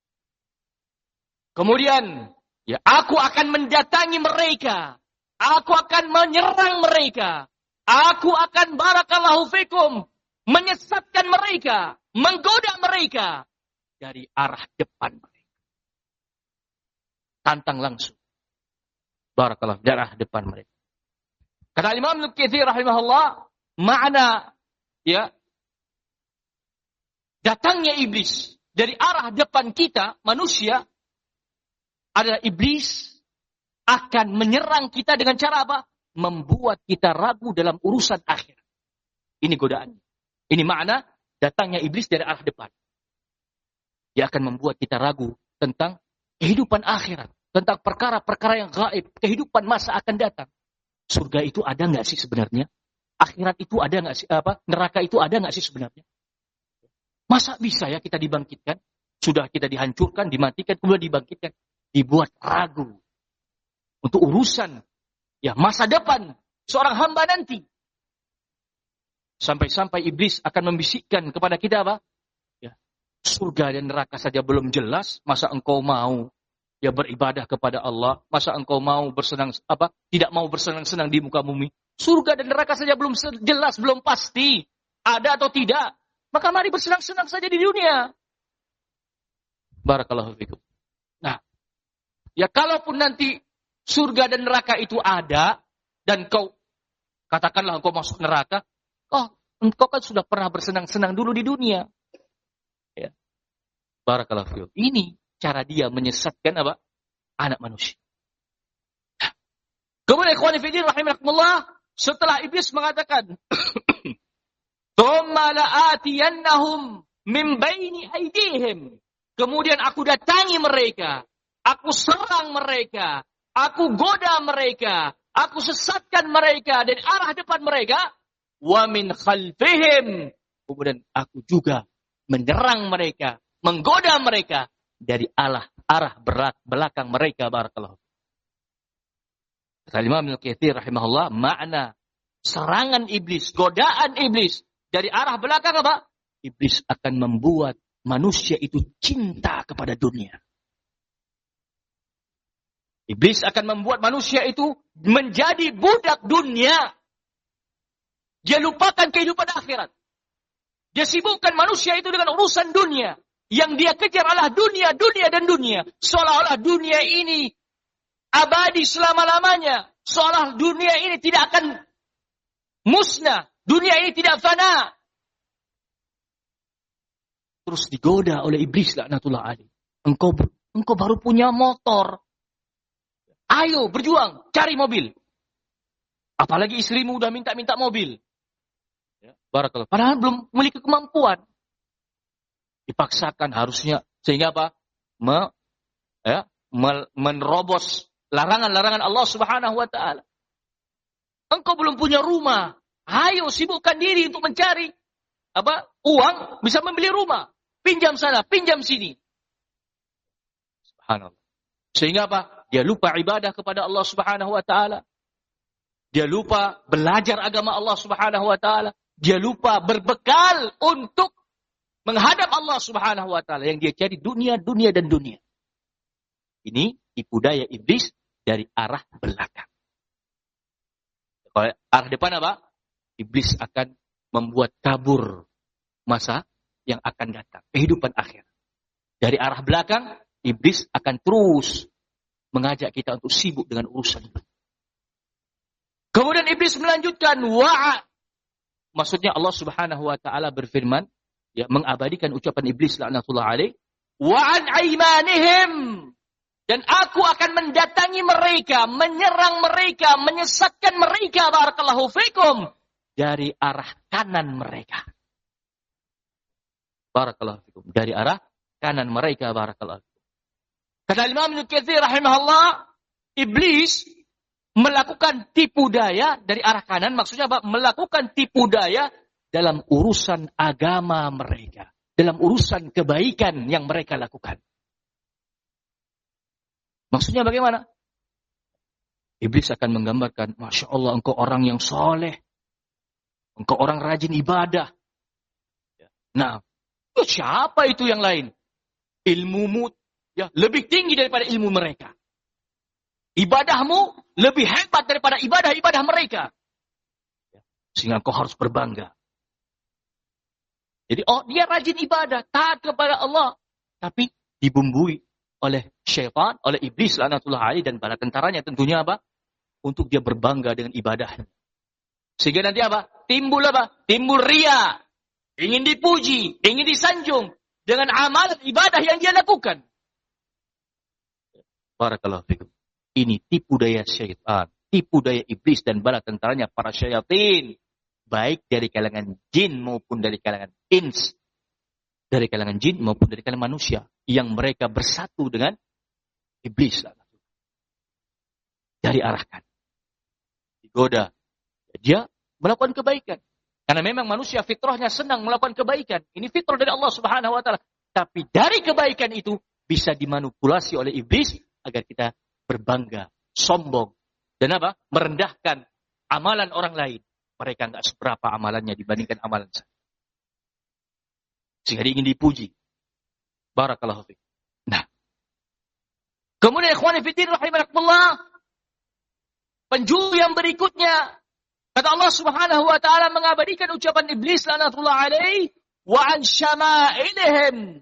Kemudian, ya, aku akan mendatangi mereka. Aku akan menyerang mereka. Aku akan barakallahu fikum menyesatkan mereka, menggoda mereka dari arah depan mereka. Tantang langsung. Barakallahu dari arah depan mereka. Kata Imam Ibnu Katsir rahimahullah, makna ya datangnya iblis dari arah depan kita manusia adalah iblis akan menyerang kita dengan cara apa? Membuat kita ragu dalam urusan akhir. Ini godaan. Ini makna datangnya iblis dari arah depan. Dia akan membuat kita ragu tentang kehidupan akhirat, tentang perkara-perkara yang gaib, kehidupan masa akan datang. Surga itu ada nggak sih sebenarnya? Akhirat itu ada nggak sih? Apa? Neraka itu ada nggak sih sebenarnya? Masa bisa ya kita dibangkitkan? Sudah kita dihancurkan, dimatikan, kemudian dibangkitkan. Dibuat ragu untuk urusan ya masa depan seorang hamba nanti. Sampai-sampai iblis akan membisikkan kepada kita apa? Ya, surga dan neraka saja belum jelas, masa engkau mau ya beribadah kepada Allah? Masa engkau mau bersenang apa? Tidak mau bersenang-senang di muka bumi? Surga dan neraka saja belum jelas, belum pasti ada atau tidak. Maka mari bersenang-senang saja di dunia. Barakallahu fikum. Nah, ya kalaupun nanti surga dan neraka itu ada, dan kau, katakanlah engkau masuk neraka, oh, engkau kan sudah pernah bersenang-senang dulu di dunia. Ya. Barakallahu fikum. Ini cara dia menyesatkan apa? Anak manusia. Nah. Kemudian ikhwani fillah rahimakumullah, setelah iblis mengatakan, "Tsumma la'atiyannahum min baini aydihim." Kemudian aku datangi mereka. Aku serang mereka, aku goda mereka, aku sesatkan mereka dari arah depan mereka. Wa min khalfihim. Kemudian aku juga menyerang mereka, menggoda mereka dari arah arah berat belakang mereka. Barakallahu. Kata Imam Ibnu Katsir rahimahullah, makna serangan iblis, godaan iblis dari arah belakang apa? Iblis akan membuat manusia itu cinta kepada dunia. Iblis akan membuat manusia itu menjadi budak dunia. Dia lupakan kehidupan akhirat. Dia sibukkan manusia itu dengan urusan dunia. Yang dia kejar adalah dunia, dunia dan dunia. Seolah-olah dunia ini abadi selama-lamanya. Seolah dunia ini tidak akan musnah. Dunia ini tidak fana. Terus digoda oleh iblis laknatullah alaih. Engkau engkau baru punya motor. Ayo berjuang, cari mobil. Apalagi istrimu udah minta-minta mobil. Ya, barakallah. Padahal belum memiliki kemampuan. Dipaksakan harusnya. Sehingga apa? Me, ya, menerobos larangan-larangan Allah subhanahu wa ta'ala. Engkau belum punya rumah. Ayo sibukkan diri untuk mencari apa uang, bisa membeli rumah. Pinjam sana, pinjam sini. Subhanallah. Sehingga apa? Dia lupa ibadah kepada Allah subhanahu wa ta'ala. Dia lupa belajar agama Allah subhanahu wa ta'ala. Dia lupa berbekal untuk menghadap Allah subhanahu wa ta'ala. Yang dia cari dunia, dunia dan dunia. Ini tipu daya iblis dari arah belakang. Kalau arah depan apa? Iblis akan membuat kabur masa yang akan datang. Kehidupan akhir. Dari arah belakang, iblis akan terus mengajak kita untuk sibuk dengan urusan itu. Kemudian iblis melanjutkan, wa Maksudnya Allah Subhanahu wa taala berfirman, ya, mengabadikan ucapan iblis laknatullah alaih, wa an aimanihim, dan aku akan mendatangi mereka, menyerang mereka, menyesatkan mereka, barakallahu fikum, dari arah kanan mereka. Barakallahu fikum, dari arah kanan mereka, barakallahu fikum. Kata Imam Ibnu Katsir rahimahullah, iblis melakukan tipu daya dari arah kanan, maksudnya apa? Melakukan tipu daya dalam urusan agama mereka, dalam urusan kebaikan yang mereka lakukan. Maksudnya bagaimana? Iblis akan menggambarkan, Masya Allah, engkau orang yang soleh, engkau orang rajin ibadah. Nah, siapa itu yang lain? Ilmumu ya lebih tinggi daripada ilmu mereka. Ibadahmu lebih hebat daripada ibadah-ibadah mereka. Sehingga kau harus berbangga. Jadi, oh, dia rajin ibadah, taat kepada Allah. Tapi dibumbui oleh syaitan, oleh iblis, laknatullah alaih, dan bala tentaranya tentunya apa? Untuk dia berbangga dengan ibadahnya. Sehingga nanti apa? Timbul apa? Timbul ria. Ingin dipuji, ingin disanjung dengan amalan ibadah yang dia lakukan. Barakallahu fikum. Ini tipu daya syaitan, tipu daya iblis dan bala tentaranya para syaitan, baik dari kalangan jin maupun dari kalangan ins, dari kalangan jin maupun dari kalangan manusia, yang mereka bersatu dengan iblis. Dari arahkan, digoda, dia melakukan kebaikan. Karena memang manusia fitrahnya senang melakukan kebaikan. Ini fitrah dari Allah Subhanahu wa taala. Tapi dari kebaikan itu bisa dimanipulasi oleh iblis agar kita berbangga, sombong, dan apa? Merendahkan amalan orang lain. Mereka enggak seberapa amalannya dibandingkan amalan saya. Sehingga dia ingin dipuji. Barakallahu fiik. Nah, kemudian ikhwani fillah rahimakumullah, penjuru yang berikutnya, kata Allah Subhanahu wa taala mengabadikan ucapan iblis laknatullah alaih, wa an syama'ilihim.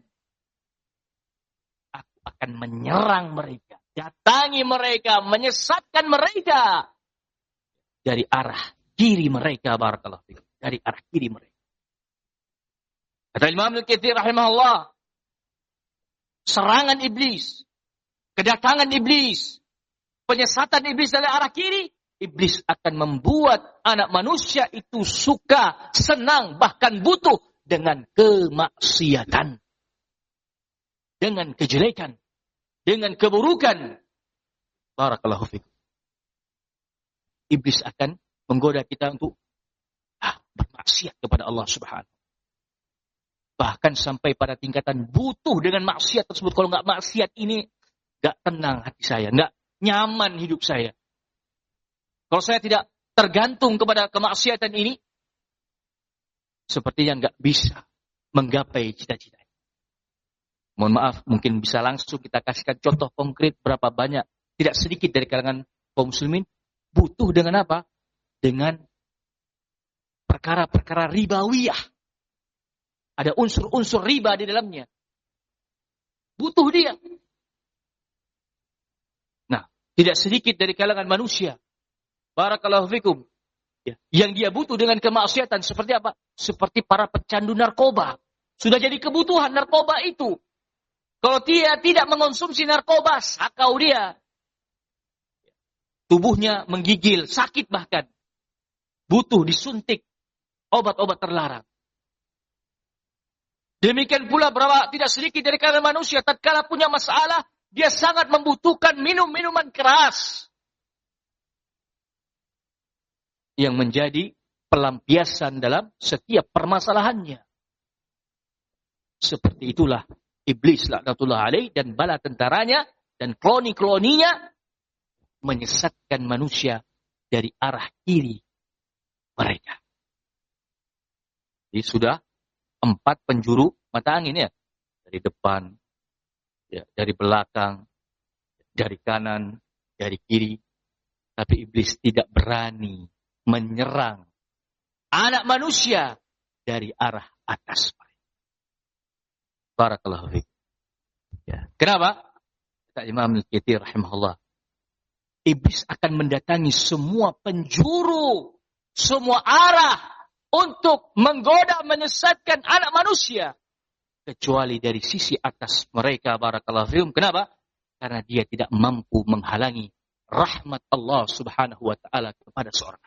Aku akan menyerang mereka, datangi mereka, menyesatkan mereka dari arah kiri mereka, barakallahu fikum, dari arah kiri mereka. Kata Imam Ibnu Katsir rahimahullah, serangan iblis, kedatangan iblis, penyesatan iblis dari arah kiri, iblis akan membuat anak manusia itu suka, senang, bahkan butuh dengan kemaksiatan, dengan kejelekan, dengan keburukan. Barakallahu fikum. Iblis akan menggoda kita untuk ah, bermaksiat kepada Allah Subhanahu. Bahkan sampai pada tingkatan butuh dengan maksiat tersebut. Kalau nggak maksiat ini, nggak tenang hati saya, nggak nyaman hidup saya. Kalau saya tidak tergantung kepada kemaksiatan ini, sepertinya nggak bisa menggapai cita-cita. Mohon maaf, mungkin bisa langsung kita kasihkan contoh konkret berapa banyak, tidak sedikit dari kalangan kaum muslimin butuh dengan apa? Dengan perkara-perkara ribawiyah. Ada unsur-unsur riba di dalamnya. Butuh dia. Nah, tidak sedikit dari kalangan manusia, barakallahu fikum, ya, yang dia butuh dengan kemaksiatan seperti apa? Seperti para pecandu narkoba. Sudah jadi kebutuhan narkoba itu. Kalau dia tidak mengonsumsi narkoba, sakau dia. Tubuhnya menggigil, sakit bahkan. Butuh disuntik obat-obat terlarang. Demikian pula berapa tidak sedikit dari kalangan manusia, tatkala punya masalah, dia sangat membutuhkan minum-minuman keras. Yang menjadi pelampiasan dalam setiap permasalahannya. Seperti itulah iblis laknatullah alaih dan bala tentaranya dan kloni-kloninya menyesatkan manusia dari arah kiri mereka. Jadi sudah empat penjuru mata angin ya. Dari depan, ya, dari belakang, dari kanan, dari kiri. Tapi iblis tidak berani menyerang anak manusia dari arah atas. Barakallahu fiik. Ya. Kenapa? Kata Imam Al-Katsir rahimahullah, iblis akan mendatangi semua penjuru, semua arah untuk menggoda, menyesatkan anak manusia. Kecuali dari sisi atas mereka, barakallahu fikum. Kenapa? Karena dia tidak mampu menghalangi rahmat Allah subhanahu wa ta'ala kepada seorang.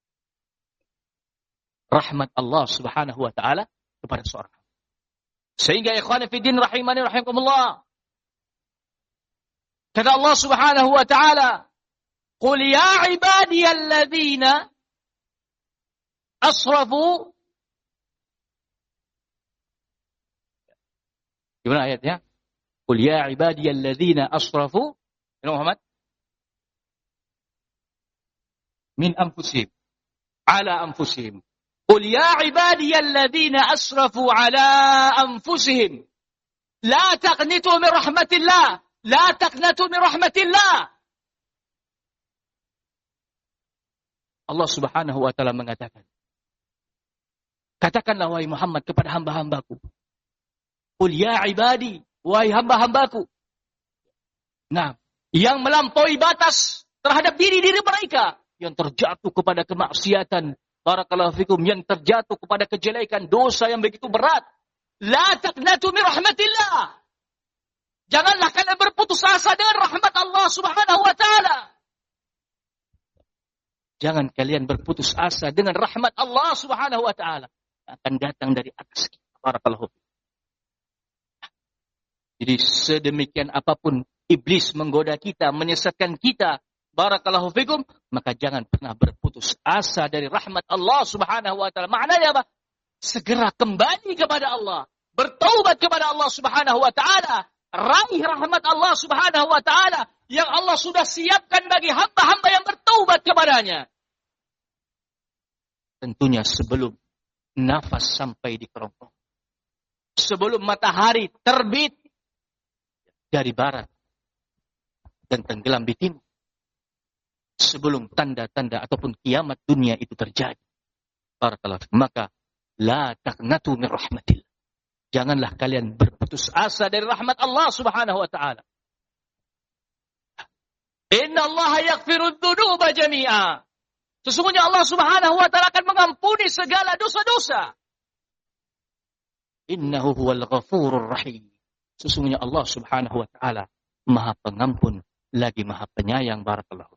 Rahmat Allah subhanahu wa ta'ala kepada seorang. Sehingga ikhwan fiddin rahimani rahimakumullah. Kata Allah subhanahu wa ta'ala, Qul ya ibadiyalladzina asrafu. Gimana ayatnya? Qul ya ibadiyalladzina asrafu. Ya Muhammad. Min anfusihim. Ala anfusihim. Qul ya ibadiyalladzina asrafu ala anfusihim. La taqnitu min rahmatillah. La taqnatu min rahmatillah. Allah subhanahu wa ta'ala mengatakan. Katakanlah wahai Muhammad kepada hamba-hambaku. Qul ya ibadi, wahai hamba-hambaku. Nah, yang melampaui batas terhadap diri-diri mereka. Yang terjatuh kepada kemaksiatan. Barakallahu fikum. Yang terjatuh kepada kejelekan, dosa yang begitu berat. La taqnatu min rahmatillah. Janganlah kalian berputus asa dengan rahmat Allah subhanahu wa ta'ala. Jangan kalian berputus asa dengan rahmat Allah subhanahu wa ta'ala. Akan datang dari atas kita. Barakallahu fikum. Jadi sedemikian apapun iblis menggoda kita, menyesatkan kita, barakallahu fikum, maka jangan pernah berputus asa dari rahmat Allah subhanahu wa ta'ala. Maknanya apa? Segera kembali kepada Allah. Bertaubat kepada Allah subhanahu wa ta'ala. Raih rahmat Allah subhanahu wa ta'ala. Yang Allah sudah siapkan bagi hamba-hamba yang bertaubat kepadanya. Tentunya sebelum nafas sampai di kerongkong. Sebelum matahari terbit dari barat dan tenggelam di timur. Sebelum tanda-tanda ataupun kiamat dunia itu terjadi. Barakallahu fikum. Maka la taqnatu min rahmatillah. Janganlah kalian berputus asa dari rahmat Allah subhanahu wa ta'ala. Inna Allah yaghfiru dzunuba jami'a. Sesungguhnya Allah subhanahu wa ta'ala akan mengampuni segala dosa-dosa. Innahu huwal ghafurur rahim. Sesungguhnya Allah subhanahu wa ta'ala maha pengampun lagi maha penyayang. Barakallahu.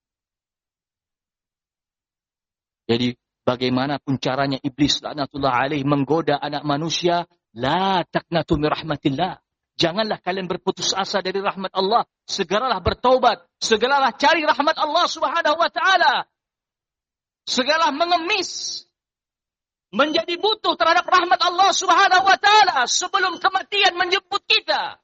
Jadi bagaimanapun caranya iblis laknatullah alaih menggoda anak manusia, la taqnatu min rahmatillah. Janganlah kalian berputus asa dari rahmat Allah. Segeralah bertaubat, segeralah cari rahmat Allah subhanahu wa ta'ala. Segeralah mengemis, menjadi butuh terhadap rahmat Allah subhanahu wa ta'ala sebelum kematian menjemput kita.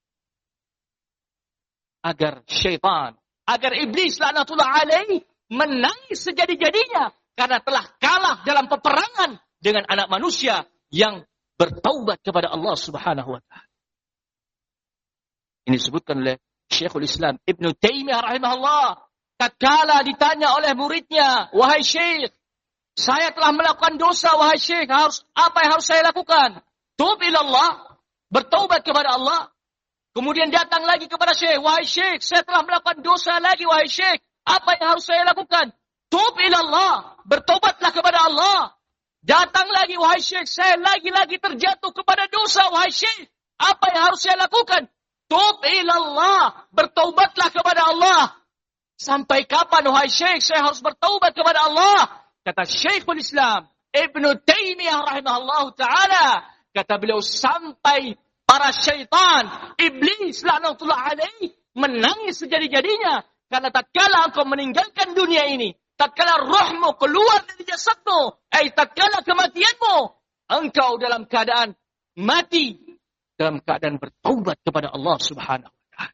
Agar syaitan, agar iblis laknatullah alaih menangis sejadi-jadinya. Karena telah kalah dalam peperangan dengan anak manusia yang bertaubat kepada Allah subhanahu wa ta'ala. Ini disebutkan oleh Syekhul Islam Ibn Taimiyah rahimahullah. Tatkala ditanya oleh muridnya, wahai Syekh, saya telah melakukan dosa, wahai Syekh, harus, apa yang harus saya lakukan? Tub ilallah, bertaubat kepada Allah. Kemudian datang lagi kepada Syekh, wahai Syekh, saya telah melakukan dosa lagi, wahai Syekh, apa yang harus saya lakukan? Tub ilallah, bertobatlah kepada Allah. Datang lagi, wahai Syekh, saya lagi-lagi terjatuh kepada dosa, wahai Syekh, apa yang harus saya lakukan? Tub ilallah, bertobatlah kepada Allah. Sampai kapan, wahai Syekh, saya harus bertaubat kepada Allah? Kata Syekhul Islam Ibn Taimiyah rahimahullah ta'ala, kata beliau, sampai para syaitan, iblis laknatullah alaih, menangis sejadi-jadinya. Karena tatkala engkau meninggalkan dunia ini, tatkala rohmu keluar dari jasadmu, eh tatkala kematianmu, engkau dalam keadaan mati, dalam keadaan bertaubat kepada Allah subhanahu wa ta'ala.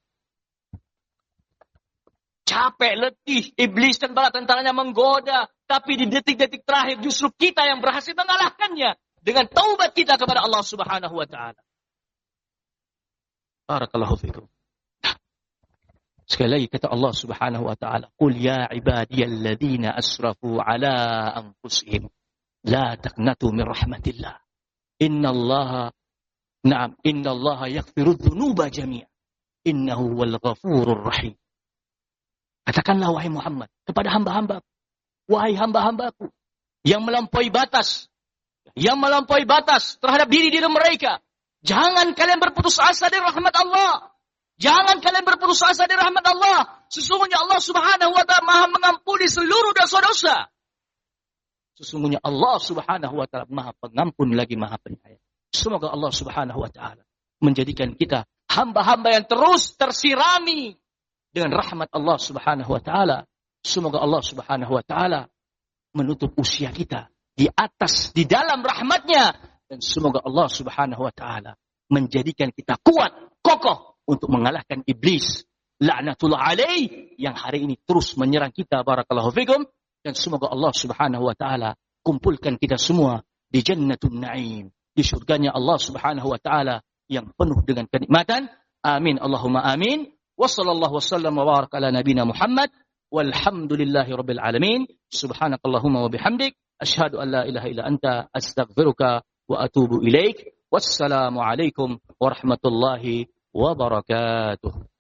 Capek, letih, iblis dan bala tentaranya menggoda, tapi di detik-detik terakhir justru kita yang berhasil mengalahkannya dengan taubat kita kepada Allah subhanahu wa ta'ala. Barakallahu fikum. Sekali lagi kata Allah subhanahu wa ta'ala, Qul ya ibadiyalladzina asrafu ala anfusihim, la taqnatu min rahmatillah. Inna allaha, na'am, inna allaha yaghfiru dhunuba jami'a. Innahu wal ghafurur rahim. Katakanlah wahai Muhammad kepada hamba-hambaku, wahai hamba-hambaku, yang melampaui batas, yang melampaui batas terhadap diri-diri mereka. Jangan kalian berputus asa dari rahmat Allah. Jangan kalian berputus asa dari rahmat Allah. Sesungguhnya Allah Subhanahu wa taala Maha mengampuni seluruh dosa-dosa. Sesungguhnya Allah Subhanahu wa taala Maha pengampun lagi Maha penyayang. Semoga Allah Subhanahu wa taala menjadikan kita hamba-hamba yang terus tersirami dengan rahmat Allah Subhanahu wa taala. Semoga Allah Subhanahu wa taala menutup usia kita di atas, di dalam rahmatnya. Dan semoga Allah Subhanahu wa taala menjadikan kita kuat, kokoh untuk mengalahkan iblis. La'natullah alaih yang hari ini terus menyerang kita. Barakallahu fikum. Dan semoga Allah Subhanahu wa taala kumpulkan kita semua di Jannatun Na'im, di surganya Allah Subhanahu wa taala yang penuh dengan kenikmatan. Amin Allahumma amin. Wa sallallahu wasallam wa baraka ala nabina Muhammad. Walhamdulillahi rabbil alamin. Subhanakallahumma wa bihamdik asyhadu an la ilaha illa anta astaghfiruka wa atubu ilaik. Wassalamu alaikum warahmatullahi wabarakatuh.